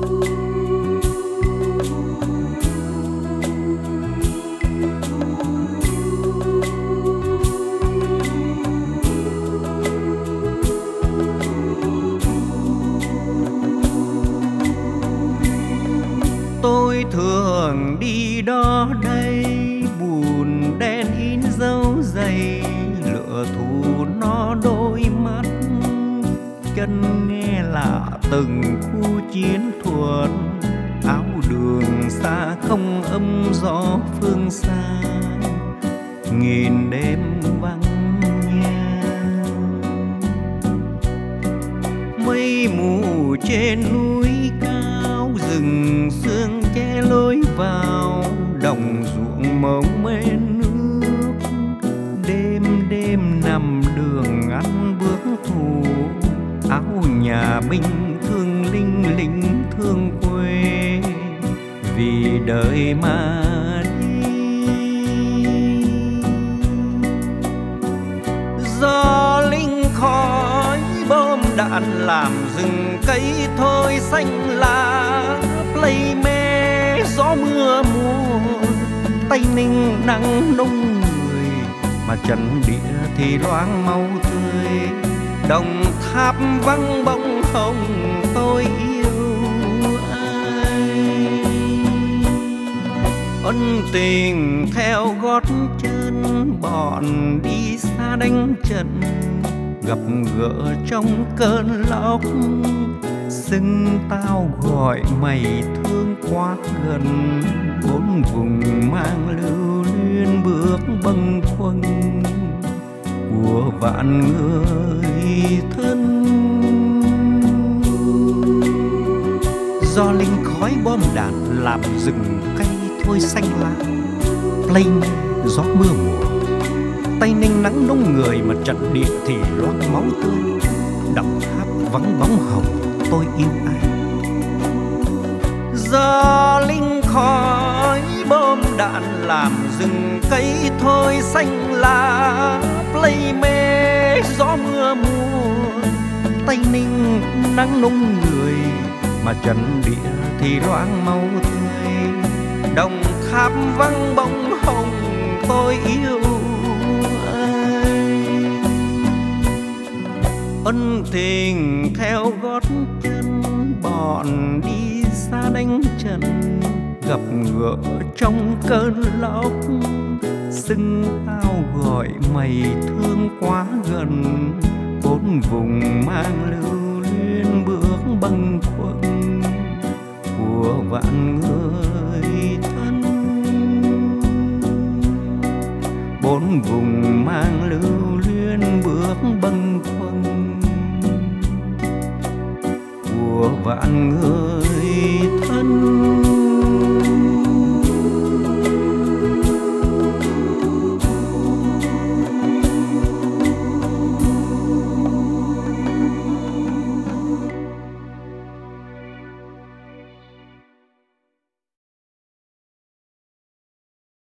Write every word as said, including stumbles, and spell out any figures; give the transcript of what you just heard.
Tôi thường đi đó đây, buồn đen in dấu giày, lửa thù nó đôi mắt, chân nghe lạ từng khu chiến thuật, áo đường xa không âm gió phương xa, nghìn đêm vắng nhà. Mây mù trên núi cao, rừng sương che lối vào, đồng ruộng màu mê nước, đêm đêm nằm đường ăn bước thủ, áo nhà binh thương linh lính thương quê, vì đời mà đi. Do linh khói bom đạn làm rừng cây thôi xanh lá, play mê gió mưa mùa, Tây Ninh nắng nung người, mà trần địa thì loáng máu tươi. Đồng Tháp vắng bóng hồng, tôi yêu ai. Ân tình theo gót chân, bọn đi xa đánh trận, gặp gỡ trong cơn lốc, xưng tao gọi mày thương quá gần. Bốn vùng mang lưu luyến bước bâng khuâng của vạn người thân. Do linh khói bom đạn làm rừng cây thôi xanh lá, play gió mưa mùa, Tây Ninh nắng nung người, mà trận địa thì loáng máu tươi. Đồng Tháp vắng bóng hồng, tôi yêu ai. Do linh khói bom đạn làm rừng cây thôi xanh lá, play mê gió mưa mùa, Tây Ninh nắng nung người, mà trận địa thì loáng máu tươi. Đồng Tháp vắng bóng hồng, tôi yêu ai. Ân tình theo gót chân, bọn đi xa đánh trận, gặp gỡ trong cơn lốc, xưng tao gọi mày thương quá gần. Bốn vùng mang lưu luyến bước bâng khuâng của vạn người thân. Bốn vùng mang lưu luyến bước bâng khuâng của vạn người thân.